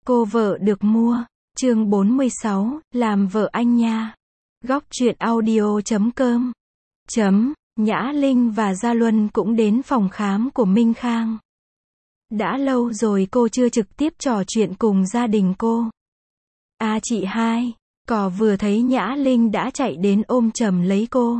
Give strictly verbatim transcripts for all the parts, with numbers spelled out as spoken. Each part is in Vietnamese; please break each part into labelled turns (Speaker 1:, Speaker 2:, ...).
Speaker 1: Cô vợ được mua. Chương bốn mươi sáu, làm vợ anh nha. Góc truyện audio chấm com. Chấm, Nhã Linh và Gia Luân cũng đến phòng khám của Minh Khang. Đã lâu rồi cô chưa trực tiếp trò chuyện cùng gia đình cô. À chị hai, cò vừa thấy Nhã Linh đã chạy đến ôm chầm lấy cô.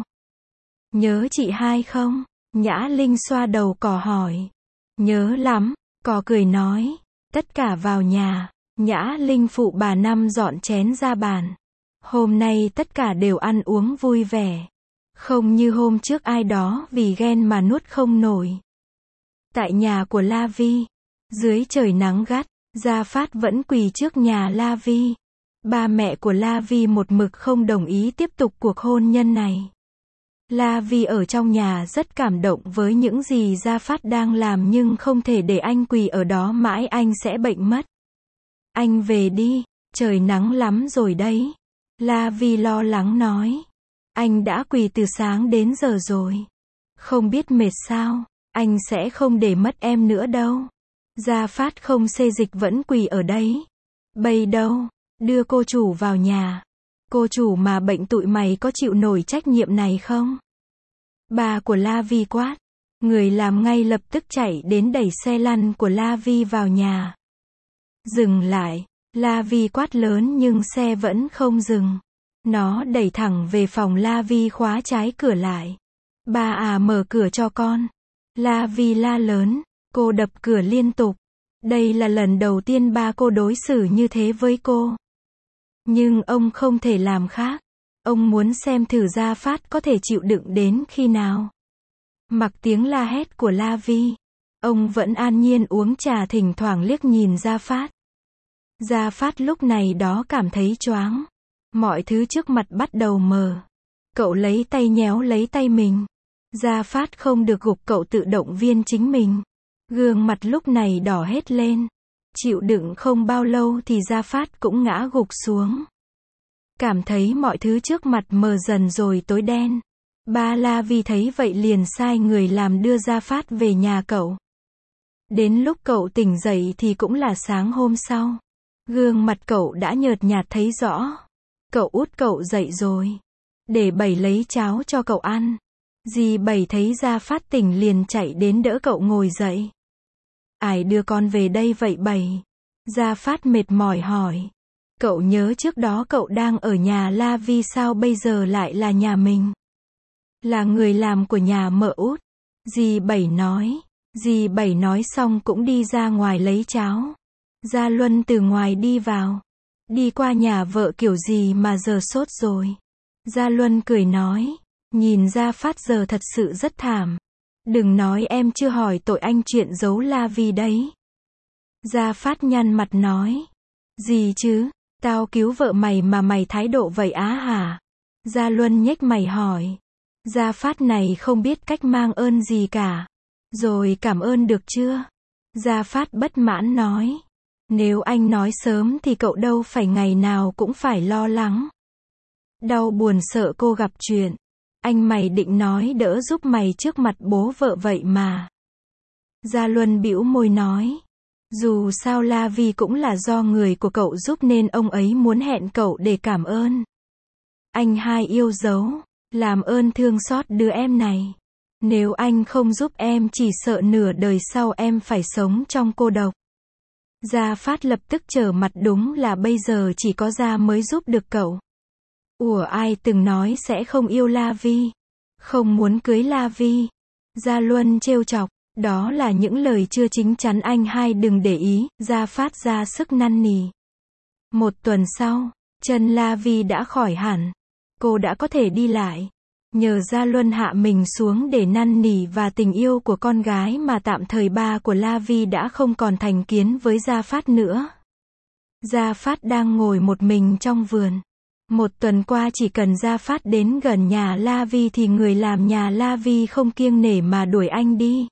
Speaker 1: Nhớ chị hai không? Nhã Linh xoa đầu cò hỏi. Nhớ lắm, cò cười nói. Tất cả vào nhà. Nhã Linh phụ bà Năm dọn chén ra bàn. Hôm nay tất cả đều ăn uống vui vẻ. Không như hôm trước ai đó vì ghen mà nuốt không nổi. Tại nhà của La Vi, dưới trời nắng gắt, Gia Phát vẫn quỳ trước nhà La Vi. Ba mẹ của La Vi một mực không đồng ý tiếp tục cuộc hôn nhân này. La Vi ở trong nhà rất cảm động với những gì Gia Phát đang làm nhưng không thể để anh quỳ ở đó mãi, anh sẽ bệnh mất. Anh về đi, trời nắng lắm rồi đấy. La Vi lo lắng nói. Anh đã quỳ từ sáng đến giờ rồi. Không biết mệt sao, anh sẽ không để mất em nữa đâu. Gia Phát không xê dịch vẫn quỳ ở đấy. Bây đâu, đưa cô chủ vào nhà. Cô chủ mà bệnh tụi mày có chịu nổi trách nhiệm này không? Bà của La Vi quát. Người làm ngay lập tức chạy đến đẩy xe lăn của La Vi vào nhà. Dừng lại, La Vi quát lớn nhưng xe vẫn không dừng. Nó đẩy thẳng về phòng La Vi khóa trái cửa lại. Ba à mở cửa cho con. La Vi la lớn, cô đập cửa liên tục. Đây là lần đầu tiên ba cô đối xử như thế với cô. Nhưng ông không thể làm khác. Ông muốn xem thử Gia Phát có thể chịu đựng đến khi nào. Mặc tiếng la hét của La Vi, ông vẫn an nhiên uống trà, thỉnh thoảng liếc nhìn Gia Phát. Gia Phát lúc này đó cảm thấy choáng. Mọi thứ trước mặt bắt đầu mờ. Cậu lấy tay nhéo lấy tay mình. Gia Phát không được gục, cậu tự động viên chính mình. Gương mặt lúc này đỏ hết lên. Chịu đựng không bao lâu thì Gia Phát cũng ngã gục xuống. Cảm thấy mọi thứ trước mặt mờ dần rồi tối đen. Ba La Vi thấy vậy liền sai người làm đưa Gia Phát về nhà cậu. Đến lúc cậu tỉnh dậy thì cũng là sáng hôm sau. Gương mặt cậu đã nhợt nhạt thấy rõ. Cậu út cậu dậy rồi. Để Bảy lấy cháo cho cậu ăn. Dì Bảy thấy Gia Phát tỉnh liền chạy đến đỡ cậu ngồi dậy. Ai đưa con về đây vậy Bảy? Gia Phát mệt mỏi hỏi. Cậu nhớ trước đó cậu đang ở nhà La Vi sao bây giờ lại là nhà mình? Là người làm của nhà mợ út. Dì Bảy nói. Dì Bảy nói xong cũng đi ra ngoài lấy cháo. Gia Luân từ ngoài đi vào. Đi qua nhà vợ kiểu gì mà giờ sốt rồi. Gia Luân cười nói. Nhìn Gia Phát giờ thật sự rất thảm. Đừng nói em chưa hỏi tội anh chuyện giấu La Vi đấy. Gia Phát nhăn mặt nói. Gì chứ? Tao cứu vợ mày mà mày thái độ vậy á hả? Gia Luân nhếch mày hỏi. Gia Phát này không biết cách mang ơn gì cả. Rồi cảm ơn được chưa? Gia Phát bất mãn nói. Nếu anh nói sớm thì cậu đâu phải ngày nào cũng phải lo lắng. Đau buồn sợ cô gặp chuyện. Anh mày định nói đỡ giúp mày trước mặt bố vợ vậy mà. Gia Luân bĩu môi nói. Dù sao La Vi cũng là do người của cậu giúp nên ông ấy muốn hẹn cậu để cảm ơn. Anh hai yêu dấu. Làm ơn thương xót đứa em này. Nếu anh không giúp em chỉ sợ nửa đời sau em phải sống trong cô độc. Gia Phát lập tức trở mặt, đúng là bây giờ chỉ có Gia mới giúp được cậu. Ủa ai từng nói sẽ không yêu La Vi? Không muốn cưới La Vi? Gia Luân trêu chọc. Đó là những lời chưa chín chắn, anh hai đừng để ý. Gia Phát ra sức năn nỉ. Một tuần sau, chân La Vi đã khỏi hẳn. Cô đã có thể đi lại. Nhờ Gia Luân hạ mình xuống để năn nỉ và tình yêu của con gái mà tạm thời ba của La Vi đã không còn thành kiến với Gia Phát nữa. Gia Phát đang ngồi một mình trong vườn. Một tuần qua chỉ cần Gia Phát đến gần nhà La Vi thì người làm nhà La Vi không kiêng nể mà đuổi anh đi.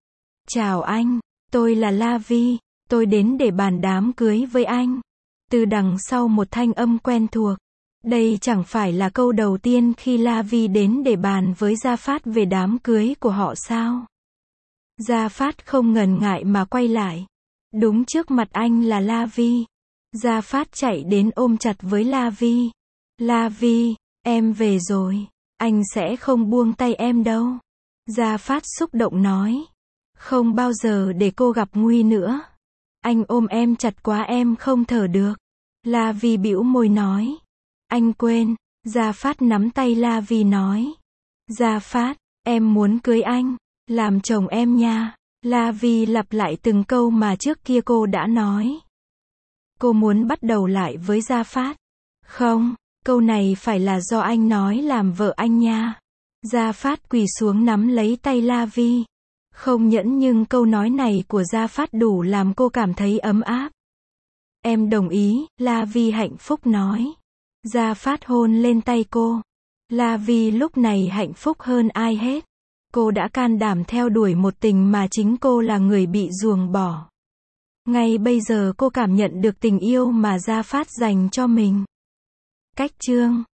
Speaker 1: Chào anh, tôi là La Vi, tôi đến để bàn đám cưới với anh. Từ đằng sau một thanh âm quen thuộc. Đây chẳng phải là câu đầu tiên khi La Vi đến để bàn với Gia Phát về đám cưới của họ sao? Gia Phát không ngần ngại mà quay lại. Đúng trước mặt anh là La Vi. Gia Phát chạy đến ôm chặt với La Vi. La Vi, em về rồi. Anh sẽ không buông tay em đâu. Gia Phát xúc động nói. Không bao giờ để cô gặp nguy nữa. Anh ôm em chặt quá em không thở được. La Vi bĩu môi nói. Anh quên. Gia Phát nắm tay La Vi nói. Gia Phát, em muốn cưới anh, làm chồng em nha. La Vi lặp lại từng câu mà trước kia cô đã nói. Cô muốn bắt đầu lại với Gia Phát. Không, câu này phải là do anh nói làm vợ anh nha. Gia Phát quỳ xuống nắm lấy tay La Vi. Không nhẫn nhưng câu nói này của Gia Phát đủ làm cô cảm thấy ấm áp. Em đồng ý, La Vi hạnh phúc nói. Gia Phát hôn lên tay cô. La Vi lúc này hạnh phúc hơn ai hết. Cô đã can đảm theo đuổi một tình mà chính cô là người bị ruồng bỏ. Ngay bây giờ cô cảm nhận được tình yêu mà Gia Phát dành cho mình. Cách chương